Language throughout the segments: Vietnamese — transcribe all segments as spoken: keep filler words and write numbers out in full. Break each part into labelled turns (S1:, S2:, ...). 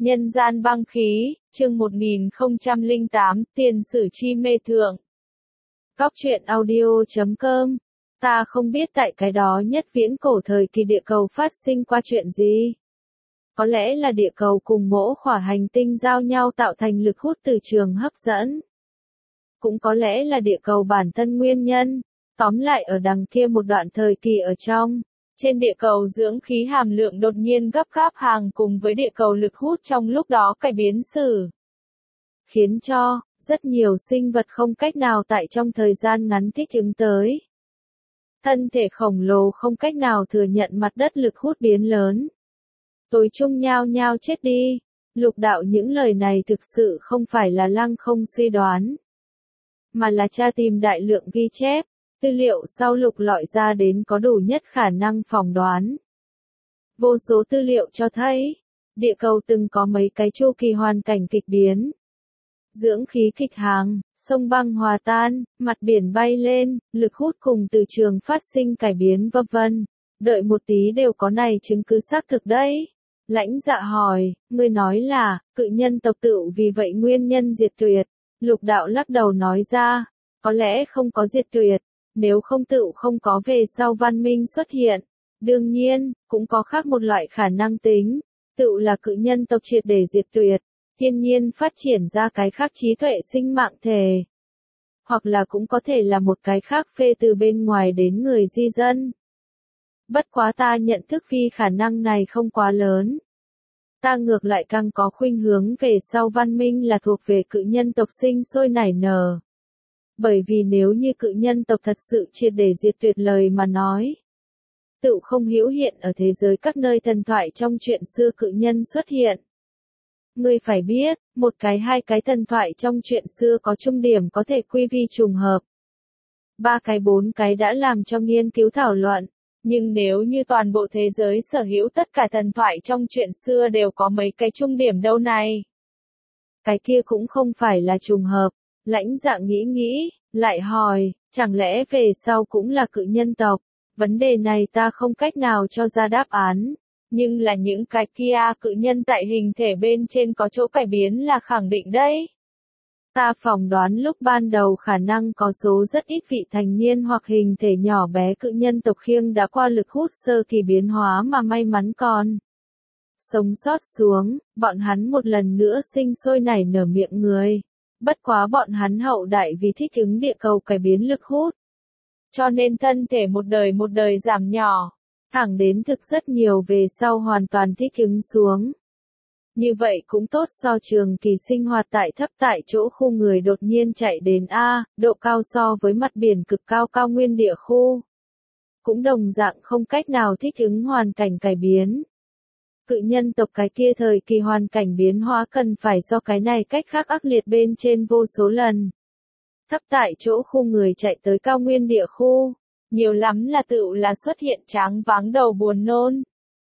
S1: Nhân gian băng khí, chương một nghìn không trăm lẻ tám, tiền sử chi mê thượng. Góc truyện audio chấm com. Ta không biết tại cái đó nhất viễn cổ thời kỳ địa cầu phát sinh qua chuyện gì. Có lẽ là địa cầu cùng mỗi khỏa hành tinh giao nhau tạo thành lực hút từ trường hấp dẫn. Cũng có lẽ là địa cầu bản thân nguyên nhân. Tóm lại ở đằng kia một đoạn thời kỳ ở trong. Trên địa cầu dưỡng khí hàm lượng đột nhiên gấp gáp hàng cùng với địa cầu lực hút trong lúc đó cải biến xử. Khiến cho, rất nhiều sinh vật không cách nào tại trong thời gian ngắn thích ứng tới. Thân thể khổng lồ không cách nào thừa nhận mặt đất lực hút biến lớn. Tối chung nhao nhao chết đi. Lục đạo những lời này thực sự không phải là lăng không suy đoán. Mà là tra tìm đại lượng ghi chép. Tư liệu sau lục lọi ra đến có đủ nhất khả năng phỏng đoán. Vô số tư liệu cho thấy, địa cầu từng có mấy cái chu kỳ hoàn cảnh kịch biến. Dưỡng khí kịch hàng, sông băng hòa tan, mặt biển bay lên, lực hút cùng từ trường phát sinh cải biến vân vân. Đợi một tí đều có này chứng cứ xác thực đấy. Lãnh Dạ hỏi, ngươi nói là, cự nhân tộc tự vì vậy nguyên nhân diệt tuyệt. Lục đạo lắc đầu nói ra, có lẽ không có diệt tuyệt. Nếu không tự không có về sau văn minh xuất hiện. Đương nhiên, cũng có khác một loại khả năng tính. Tự là cự nhân tộc triệt để diệt tuyệt. Thiên nhiên phát triển ra cái khác trí tuệ sinh mạng thể. Hoặc là cũng có thể là một cái khác phê từ bên ngoài đến người di dân. Bất quá ta nhận thức phi khả năng này không quá lớn. Ta ngược lại càng có khuynh hướng về sau văn minh là thuộc về cự nhân tộc sinh sôi nảy nở. Bởi vì nếu như cự nhân tộc thật sự triệt để diệt tuyệt lời mà nói. Tự không hữu hiện ở thế giới các nơi thần thoại trong chuyện xưa cự nhân xuất hiện. Ngươi phải biết, một cái hai cái thần thoại trong chuyện xưa có chung điểm có thể quy vi trùng hợp. Ba cái bốn cái đã làm cho nghiên cứu thảo luận. Nhưng nếu như toàn bộ thế giới sở hữu tất cả thần thoại trong chuyện xưa đều có mấy cái chung điểm đâu này. Cái kia cũng không phải là trùng hợp. Lãnh Dạ nghĩ nghĩ, lại hỏi, chẳng lẽ về sau cũng là cự nhân tộc? Vấn đề này ta không cách nào cho ra đáp án. Nhưng là những cái kia cự nhân tại hình thể bên trên có chỗ cải biến là khẳng định đấy. Ta phỏng đoán lúc ban đầu khả năng có số rất ít vị thành niên hoặc hình thể nhỏ bé cự nhân tộc khiêng đã qua lực hút sơ kỳ biến hóa mà may mắn còn sống sót xuống, bọn hắn một lần nữa sinh sôi nảy nở miệng người. Bất quá bọn hắn hậu đại vì thích ứng địa cầu cải biến lực hút. Cho nên thân thể một đời một đời giảm nhỏ. Thẳng đến thực rất nhiều về sau hoàn toàn thích ứng xuống. Như vậy cũng tốt so trường kỳ sinh hoạt tại thấp tại chỗ khu người đột nhiên chạy đến A, độ cao so với mặt biển cực cao cao nguyên địa khu. Cũng đồng dạng không cách nào thích ứng hoàn cảnh cải biến. Cự nhân tộc cái kia thời kỳ hoàn cảnh biến hóa cần phải do cái này cách khác ác liệt bên trên vô số lần. Thấp tại chỗ khu người chạy tới cao nguyên địa khu, nhiều lắm là tự là xuất hiện tráng váng đầu buồn nôn.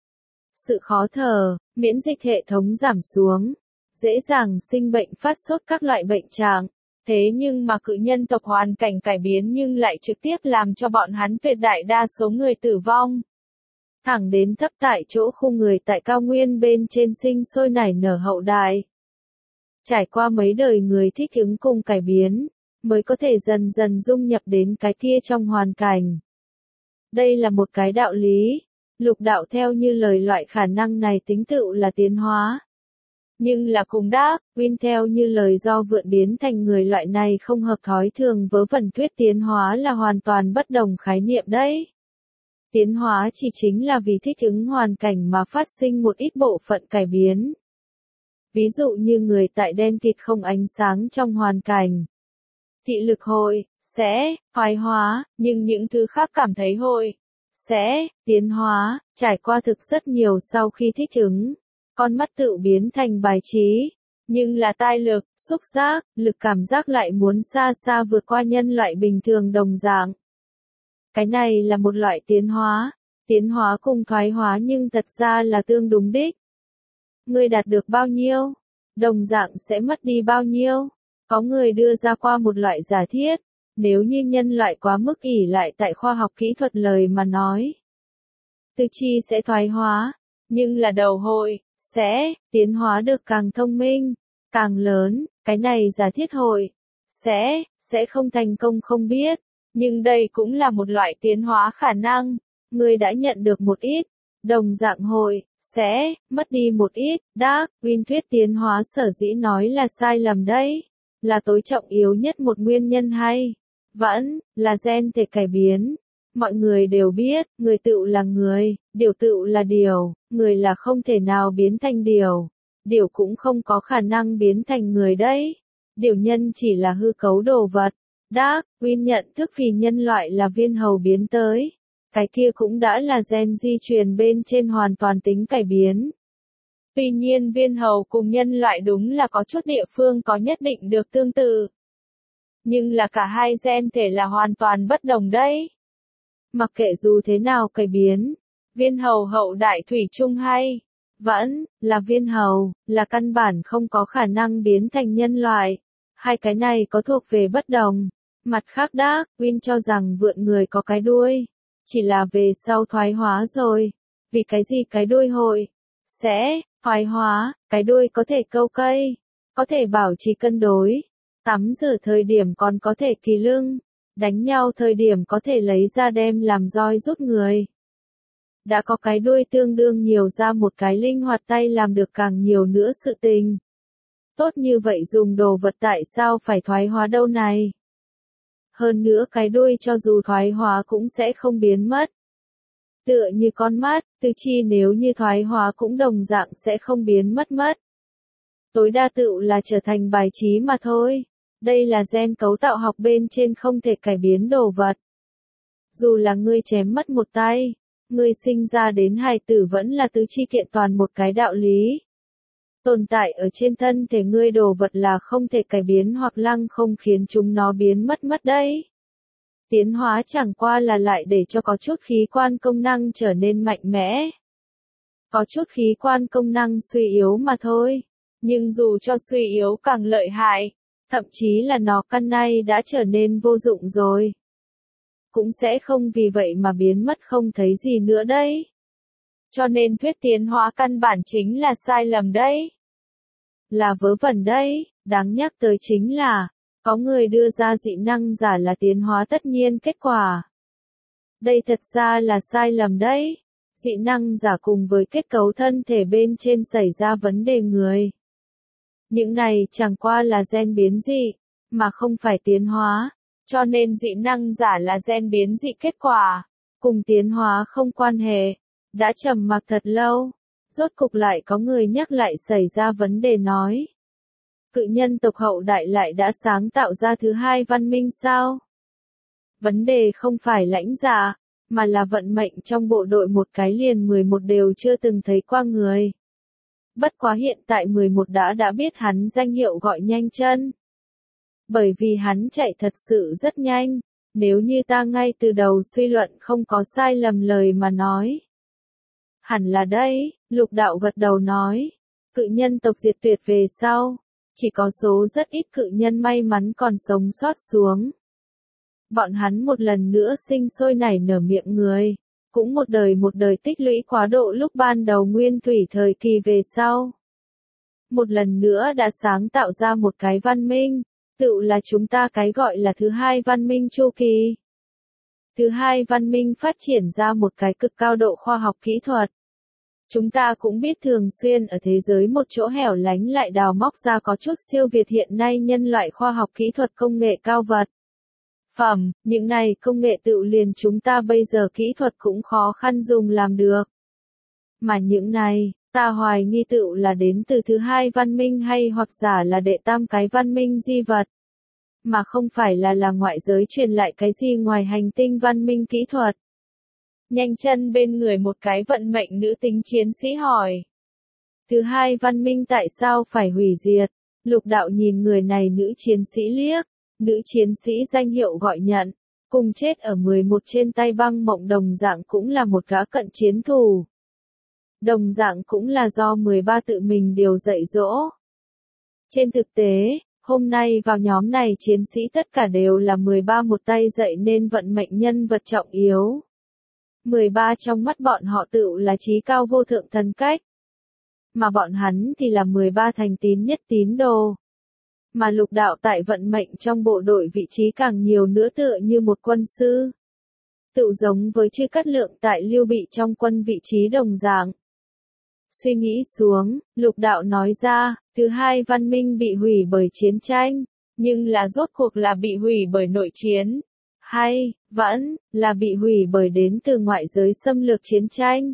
S1: Sự khó thở, miễn dịch hệ thống giảm xuống, dễ dàng sinh bệnh phát sốt các loại bệnh trạng. Thế nhưng mà cự nhân tộc hoàn cảnh cải biến nhưng lại trực tiếp làm cho bọn hắn tuyệt đại đa số người tử vong. Thẳng đến thấp tại chỗ khu người tại cao nguyên bên trên sinh sôi nảy nở hậu đại. Trải qua mấy đời người thích ứng cùng cải biến, mới có thể dần dần dung nhập đến cái kia trong hoàn cảnh. Đây là một cái đạo lý. Lục đạo theo như lời loại khả năng này tính tựu là tiến hóa. Nhưng là cùng đáp, Win theo như lời do vượn biến thành người loại này không hợp thói thường vớ vẩn thuyết tiến hóa là hoàn toàn bất đồng khái niệm đấy. Tiến hóa chỉ chính là vì thích ứng hoàn cảnh mà phát sinh một ít bộ phận cải biến. Ví dụ như người tại đen kịt không ánh sáng trong hoàn cảnh. Thị lực hội, sẽ, thoái hóa, nhưng những thứ khác cảm thấy hội, sẽ, tiến hóa, trải qua thực rất nhiều sau khi thích ứng. Con mắt tự biến thành bài trí. Nhưng là tai lực, xúc giác, lực cảm giác lại muốn xa xa vượt qua nhân loại bình thường đồng dạng. Cái này là một loại tiến hóa. Tiến hóa cùng thoái hóa nhưng thật ra là tương đúng đích. Người đạt được bao nhiêu, đồng dạng sẽ mất đi bao nhiêu. Có người đưa ra qua một loại giả thiết. Nếu như nhân loại quá mức ỷ lại tại khoa học kỹ thuật lời mà nói. Tư chi sẽ thoái hóa. Nhưng là đầu hội, sẽ tiến hóa được càng thông minh, càng lớn, cái này giả thiết hội, sẽ, sẽ không thành công không biết, nhưng đây cũng là một loại tiến hóa khả năng, ngươi đã nhận được một ít, đồng dạng hội, sẽ, mất đi một ít, Darwin thuyết tiến hóa sở dĩ nói là sai lầm đấy, là tối trọng yếu nhất một nguyên nhân hay, vẫn, là gen thể cải biến. Mọi người đều biết, người tựu là người, điều tựu là điều, người là không thể nào biến thành điều, điều cũng không có khả năng biến thành người đấy. Điều nhân chỉ là hư cấu đồ vật. Darwin nhận thức vì nhân loại là viên hầu biến tới. Cái kia cũng đã là gen di truyền bên trên hoàn toàn tính cải biến. Tuy nhiên viên hầu cùng nhân loại đúng là có chút địa phương có nhất định được tương tự. Nhưng là cả hai gen thể là hoàn toàn bất đồng đấy. Mặc kệ dù thế nào cải biến, viên hầu hậu đại thủy chung hay, vẫn, là viên hầu, là căn bản không có khả năng biến thành nhân loại. Hai cái này có thuộc về bất đồng. Mặt khác Darwin cho rằng vượn người có cái đuôi, chỉ là về sau thoái hóa rồi. Vì cái gì cái đuôi hội, sẽ, thoái hóa, cái đuôi có thể câu cây, có thể bảo trì cân đối, tắm rửa thời điểm còn có thể kỳ lưng. Đánh nhau thời điểm có thể lấy ra đem làm roi rút người. Đã có cái đuôi tương đương nhiều ra một cái linh hoạt tay làm được càng nhiều nữa sự tình. Tốt như vậy dùng đồ vật tại sao phải thoái hóa đâu này? Hơn nữa cái đuôi cho dù thoái hóa cũng sẽ không biến mất. Tựa như con mắt, tứ chi nếu như thoái hóa cũng đồng dạng sẽ không biến mất mất. Tối đa tựu là trở thành bài trí mà thôi. Đây là gen cấu tạo học bên trên không thể cải biến đồ vật. Dù là ngươi chém mất một tay, ngươi sinh ra đến hài tử vẫn là tứ chi kiện toàn một cái đạo lý. Tồn tại ở trên thân thể ngươi đồ vật là không thể cải biến hoặc lăng không khiến chúng nó biến mất mất đấy. Tiến hóa chẳng qua là lại để cho có chút khí quan công năng trở nên mạnh mẽ. Có chút khí quan công năng suy yếu mà thôi. Nhưng dù cho suy yếu càng lợi hại, thậm chí là nó căn nay đã trở nên vô dụng rồi. Cũng sẽ không vì vậy mà biến mất không thấy gì nữa đấy. Cho nên thuyết tiến hóa căn bản chính là sai lầm đấy. Là vớ vẩn đấy, đáng nhắc tới chính là, có người đưa ra dị năng giả là tiến hóa tất nhiên kết quả. Đây thật ra là sai lầm đấy. Dị năng giả cùng với kết cấu thân thể bên trên xảy ra vấn đề người. Những này chẳng qua là gen biến dị, mà không phải tiến hóa, cho nên dị năng giả là gen biến dị kết quả, cùng tiến hóa không quan hệ. Đã trầm mặc thật lâu, rốt cục lại có người nhắc lại xảy ra vấn đề nói. Cự nhân tộc hậu đại lại đã sáng tạo ra thứ hai văn minh sao? Vấn đề không phải lãnh giả, mà là vận mệnh trong bộ đội một cái liền mười một đều chưa từng thấy qua người. Bất quá hiện tại mười một đã đã biết hắn danh hiệu gọi nhanh chân. Bởi vì hắn chạy thật sự rất nhanh, nếu như ta ngay từ đầu suy luận không có sai lầm lời mà nói. Hẳn là đây, lục đạo gật đầu nói. Cự nhân tộc diệt tuyệt về sau, chỉ có số rất ít cự nhân may mắn còn sống sót xuống. Bọn hắn một lần nữa sinh sôi nảy nở miệng người. Cũng một đời một đời tích lũy quá độ lúc ban đầu nguyên thủy thời kỳ về sau. Một lần nữa đã sáng tạo ra một cái văn minh, tự là chúng ta cái gọi là thứ hai văn minh chu kỳ. Thứ hai văn minh phát triển ra một cái cực cao độ khoa học kỹ thuật. Chúng ta cũng biết thường xuyên ở thế giới một chỗ hẻo lánh lại đào móc ra có chút siêu việt hiện nay nhân loại khoa học kỹ thuật công nghệ cao vật. Phẩm, những này công nghệ tự liền chúng ta bây giờ kỹ thuật cũng khó khăn dùng làm được. Mà những này, ta hoài nghi tự là đến từ thứ hai văn minh hay hoặc giả là đệ tam cái văn minh di vật. Mà không phải là là ngoại giới truyền lại cái gì ngoài hành tinh văn minh kỹ thuật. Nhanh chân bên người một cái vận mệnh nữ tính chiến sĩ hỏi. Thứ hai văn minh tại sao phải hủy diệt? Lục đạo nhìn người này nữ chiến sĩ liếc. Nữ chiến sĩ danh hiệu gọi nhận, cùng chết ở mười một trên tay băng mộng đồng dạng cũng là một gã cận chiến thủ. Đồng dạng cũng là do mười ba tự mình điều dạy dỗ. Trên thực tế, hôm nay vào nhóm này chiến sĩ tất cả đều là mười ba một tay dạy nên vận mệnh nhân vật trọng yếu. mười ba trong mắt bọn họ tự là trí cao vô thượng thần cách. mà bọn hắn thì là mười ba thành tín nhất tín đồ. Mà Lục Đạo tại vận mệnh trong bộ đội vị trí càng nhiều nữa tựa như một quân sư. Tự giống với Chư Cát Lượng tại Lưu Bị trong quân vị trí đồng dạng. Suy nghĩ xuống, Lục Đạo nói ra, thứ hai văn minh bị hủy bởi chiến tranh, nhưng là rốt cuộc là bị hủy bởi nội chiến, hay, vẫn, là bị hủy bởi đến từ ngoại giới xâm lược chiến tranh.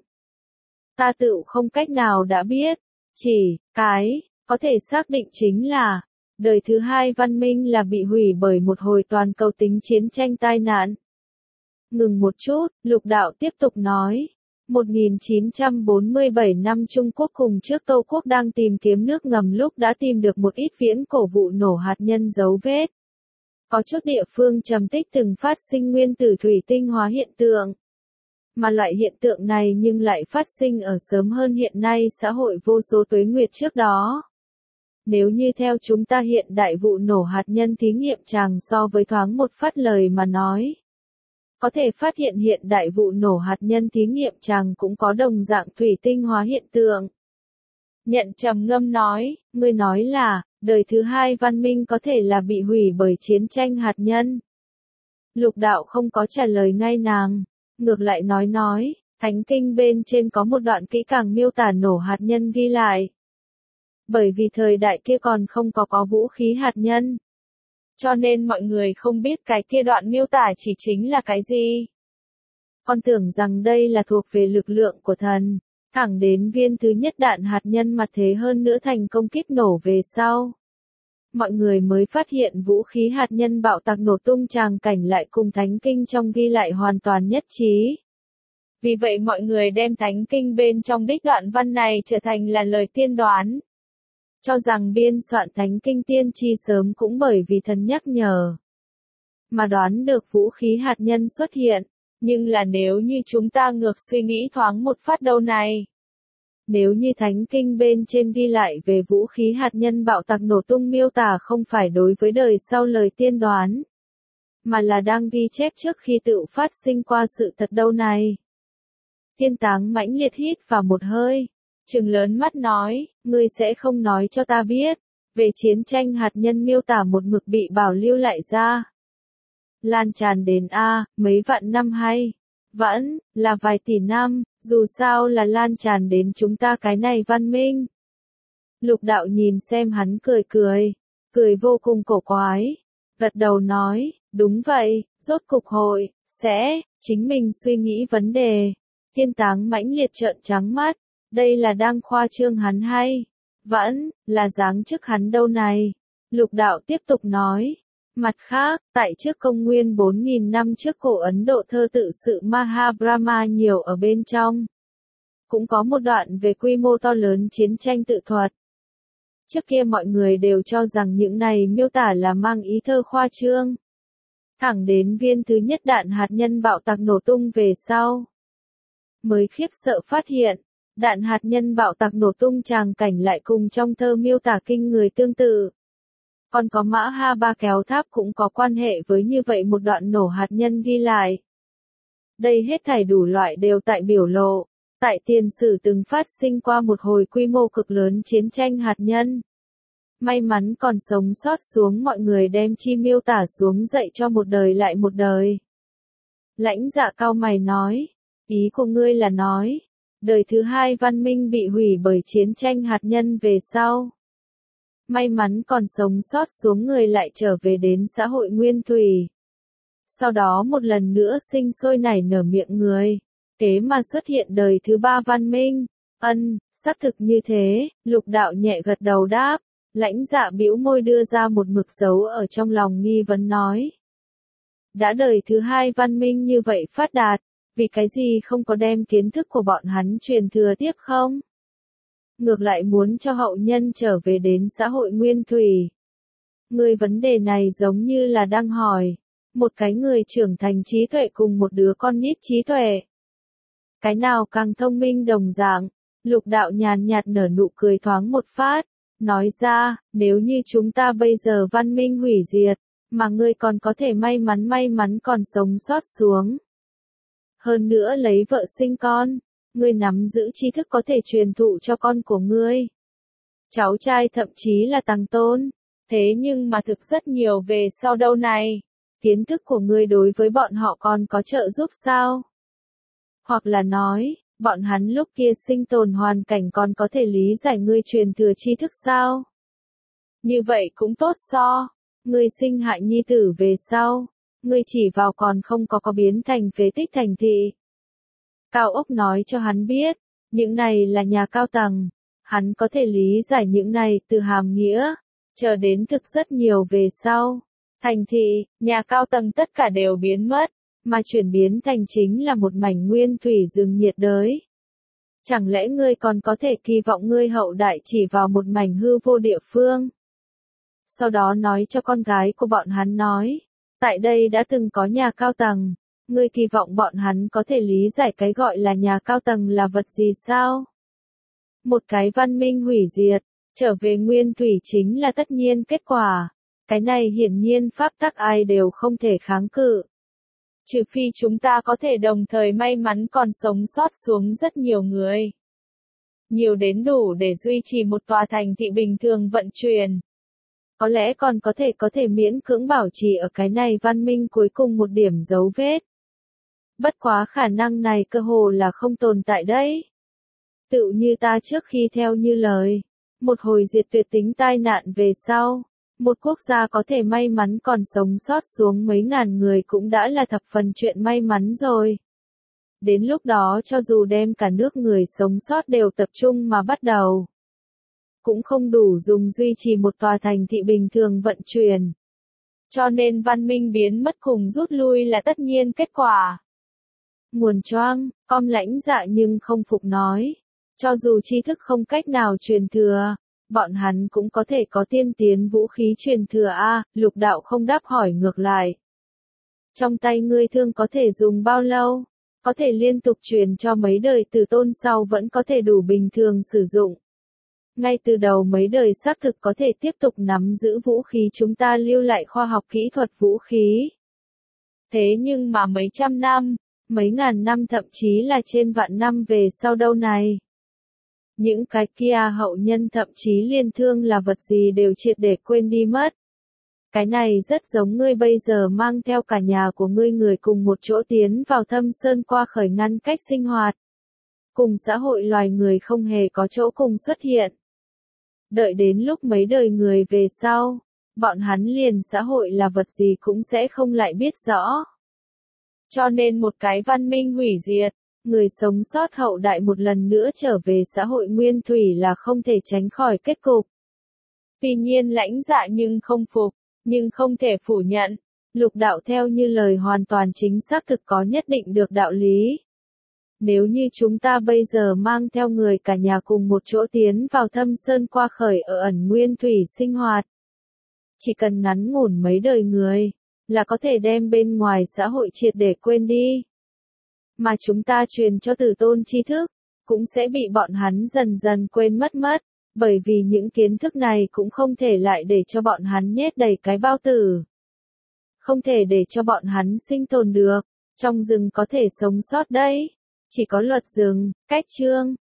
S1: Ta tự không cách nào đã biết, chỉ, cái, có thể xác định chính là, đời thứ hai văn minh là bị hủy bởi một hồi toàn cầu tính chiến tranh tai nạn. Ngừng một chút, Lục Đạo tiếp tục nói. một nghìn chín trăm bốn mươi bảy năm Trung Quốc cùng trước Tô Quốc đang tìm kiếm nước ngầm lúc đã tìm được một ít viễn cổ vụ nổ hạt nhân dấu vết. Có chút địa phương trầm tích từng phát sinh nguyên tử thủy tinh hóa hiện tượng. Mà loại hiện tượng này nhưng lại phát sinh ở sớm hơn hiện nay xã hội vô số tuế nguyệt trước đó. Nếu như theo chúng ta hiện đại vụ nổ hạt nhân thí nghiệm chàng so với thoáng một phát lời mà nói. Có thể phát hiện hiện đại vụ nổ hạt nhân thí nghiệm chàng cũng có đồng dạng thủy tinh hóa hiện tượng. Nhận trầm ngâm nói, ngươi nói là, đời thứ hai văn minh có thể là bị hủy bởi chiến tranh hạt nhân. Lục Đạo không có trả lời ngay nàng, ngược lại nói nói, Thánh Kinh bên trên có một đoạn kỹ càng miêu tả nổ hạt nhân ghi lại. Bởi vì thời đại kia còn không có có vũ khí hạt nhân. Cho nên mọi người không biết cái kia đoạn miêu tả chỉ chính là cái gì. Con tưởng rằng đây là thuộc về lực lượng của thần, thẳng đến viên thứ nhất đạn hạt nhân mặt thế hơn nữa thành công kích nổ về sau. Mọi người mới phát hiện vũ khí hạt nhân bạo tạc nổ tung tràng cảnh lại cùng Thánh Kinh trong ghi lại hoàn toàn nhất trí. Vì vậy mọi người đem Thánh Kinh bên trong đích đoạn văn này trở thành là lời tiên đoán. Cho rằng biên soạn Thánh Kinh tiên tri sớm cũng bởi vì thần nhắc nhở. Mà đoán được vũ khí hạt nhân xuất hiện, nhưng là nếu như chúng ta ngược suy nghĩ thoáng một phát đâu này. Nếu như Thánh Kinh bên trên ghi lại về vũ khí hạt nhân bạo tạc nổ tung miêu tả không phải đối với đời sau lời tiên đoán, mà là đang ghi chép trước khi tự phát sinh qua sự thật đâu này. Tiên Táng mãnh liệt hít vào một hơi. Trừng lớn mắt nói, ngươi sẽ không nói cho ta biết, về chiến tranh hạt nhân miêu tả một mực bị bảo lưu lại ra. Lan tràn đến A, mấy vạn năm hay, vẫn, là vài tỷ năm, dù sao là lan tràn đến chúng ta cái này văn minh. Lục Đạo nhìn xem hắn cười cười, cười vô cùng cổ quái, gật đầu nói, đúng vậy, rốt cục hội, sẽ, chính mình suy nghĩ vấn đề. Tiên Táng mãnh liệt trợn trắng mắt. Đây là đang khoa trương hắn hay? Vẫn, là giáng chức hắn đâu này? Lục Đạo tiếp tục nói. Mặt khác, tại trước công nguyên bốn nghìn năm trước cổ Ấn Độ thơ tự sự Mahabharata nhiều ở bên trong. Cũng có một đoạn về quy mô to lớn chiến tranh tự thuật. Trước kia mọi người đều cho rằng những này miêu tả là mang ý thơ khoa trương. Thẳng đến viên thứ nhất đạn hạt nhân bạo tạc nổ tung về sau. Mới khiếp sợ phát hiện. Đạn hạt nhân bạo tạc nổ tung tràng cảnh lại cùng trong thơ miêu tả kinh người tương tự. Còn có Mã Ha Ba kéo tháp cũng có quan hệ với như vậy một đoạn nổ hạt nhân ghi lại. Đây hết thảy đủ loại đều tại biểu lộ, tại tiền sử từng phát sinh qua một hồi quy mô cực lớn chiến tranh hạt nhân. May mắn còn sống sót xuống mọi người đem chi miêu tả xuống dậy cho một đời lại một đời. Lãnh Dạ cao mày nói, ý của ngươi là nói. Đời thứ hai văn minh bị hủy bởi chiến tranh hạt nhân về sau. May mắn còn sống sót xuống người lại trở về đến xã hội nguyên thủy. Sau đó một lần nữa sinh sôi nảy nở miệng người. Kế mà xuất hiện đời thứ ba văn minh. Ân, xác thực như thế, Lục Đạo nhẹ gật đầu đáp. Lãnh Dạ bĩu môi đưa ra một mực dấu ở trong lòng nghi vấn nói. Đã đời thứ hai văn minh như vậy phát đạt. Vì cái gì không có đem kiến thức của bọn hắn truyền thừa tiếp không? Ngược lại muốn cho hậu nhân trở về đến xã hội nguyên thủy. Người vấn đề này giống như là đang hỏi. Một cái người trưởng thành trí tuệ cùng một đứa con nít trí tuệ. Cái nào càng thông minh đồng dạng? Lục Đạo nhàn nhạt nở nụ cười thoáng một phát. Nói ra, nếu như chúng ta bây giờ văn minh hủy diệt, mà ngươi còn có thể may mắn may mắn còn sống sót xuống. Hơn nữa lấy vợ sinh con, ngươi nắm giữ tri thức có thể truyền thụ cho con của ngươi. Cháu trai thậm chí là tăng tôn. Thế nhưng mà thực rất nhiều về sau đâu này. Kiến thức của ngươi đối với bọn họ còn có trợ giúp sao? Hoặc là nói, bọn hắn lúc kia sinh tồn hoàn cảnh còn có thể lý giải ngươi truyền thừa tri thức sao? Như vậy cũng tốt so. Ngươi sinh hại nhi tử về sau. Ngươi chỉ vào còn không có có biến thành phế tích thành thị. Cao ốc nói cho hắn biết, những này là nhà cao tầng. Hắn có thể lý giải những này từ hàm nghĩa, chờ đến thực rất nhiều về sau. Thành thị, nhà cao tầng tất cả đều biến mất, mà chuyển biến thành chính là một mảnh nguyên thủy rừng nhiệt đới. Chẳng lẽ ngươi còn có thể kỳ vọng ngươi hậu đại chỉ vào một mảnh hư vô địa phương? Sau đó nói cho con gái của bọn hắn nói, tại đây đã từng có nhà cao tầng, ngươi kỳ vọng bọn hắn có thể lý giải cái gọi là nhà cao tầng là vật gì sao? Một cái văn minh hủy diệt, trở về nguyên thủy chính là tất nhiên kết quả. Cái này hiển nhiên pháp tắc ai đều không thể kháng cự. Trừ phi chúng ta có thể đồng thời may mắn còn sống sót xuống rất nhiều người. Nhiều đến đủ để duy trì một tòa thành thị bình thường vận chuyển. Có lẽ còn có thể có thể miễn cưỡng bảo trì ở cái này văn minh cuối cùng một điểm dấu vết. Bất quá khả năng này cơ hồ là không tồn tại đấy. Tựu như ta trước khi theo như lời, một hồi diệt tuyệt tính tai nạn về sau, một quốc gia có thể may mắn còn sống sót xuống mấy ngàn người cũng đã là thập phần chuyện may mắn rồi. Đến lúc đó cho dù đem cả nước người sống sót đều tập trung mà bắt đầu, cũng không đủ dùng duy trì một tòa thành thị bình thường vận chuyển. Cho nên văn minh biến mất cùng rút lui là tất nhiên kết quả. Nguồn choang, com lãnh dạ nhưng không phục nói. Cho dù tri thức không cách nào truyền thừa, bọn hắn cũng có thể có tiên tiến vũ khí truyền thừa a. Lục đạo không đáp hỏi ngược lại. Trong tay ngươi thương có thể dùng bao lâu? Có thể liên tục truyền cho mấy đời từ tôn sau vẫn có thể đủ bình thường sử dụng. Ngay từ đầu mấy đời xác thực có thể tiếp tục nắm giữ vũ khí chúng ta lưu lại khoa học kỹ thuật vũ khí. Thế nhưng mà mấy trăm năm, mấy ngàn năm thậm chí là trên vạn năm về sau đâu này. Những cái kia hậu nhân thậm chí liên thương là vật gì đều triệt để quên đi mất. Cái này rất giống ngươi bây giờ mang theo cả nhà của ngươi người cùng một chỗ tiến vào thâm sơn qua khởi ngăn cách sinh hoạt. Cùng xã hội loài người không hề có chỗ cùng xuất hiện. Đợi đến lúc mấy đời người về sau, bọn hắn liền xã hội là vật gì cũng sẽ không lại biết rõ. Cho nên một cái văn minh hủy diệt, người sống sót hậu đại một lần nữa trở về xã hội nguyên thủy là không thể tránh khỏi kết cục. Tuy nhiên lãnh dạ nhưng không phục, nhưng không thể phủ nhận, lục đạo theo như lời hoàn toàn chính xác thực có nhất định được đạo lý. Nếu như chúng ta bây giờ mang theo người cả nhà cùng một chỗ tiến vào thâm sơn qua khởi ở ẩn nguyên thủy sinh hoạt, chỉ cần ngắn ngủn mấy đời người, là có thể đem bên ngoài xã hội triệt để quên đi. Mà chúng ta truyền cho tử tôn tri thức, cũng sẽ bị bọn hắn dần dần quên mất mất, bởi vì những kiến thức này cũng không thể lại để cho bọn hắn nhét đầy cái bao tử. Không thể để cho bọn hắn sinh tồn được, trong rừng có thể sống sót đấy. Chỉ có luật rừng, cách chương,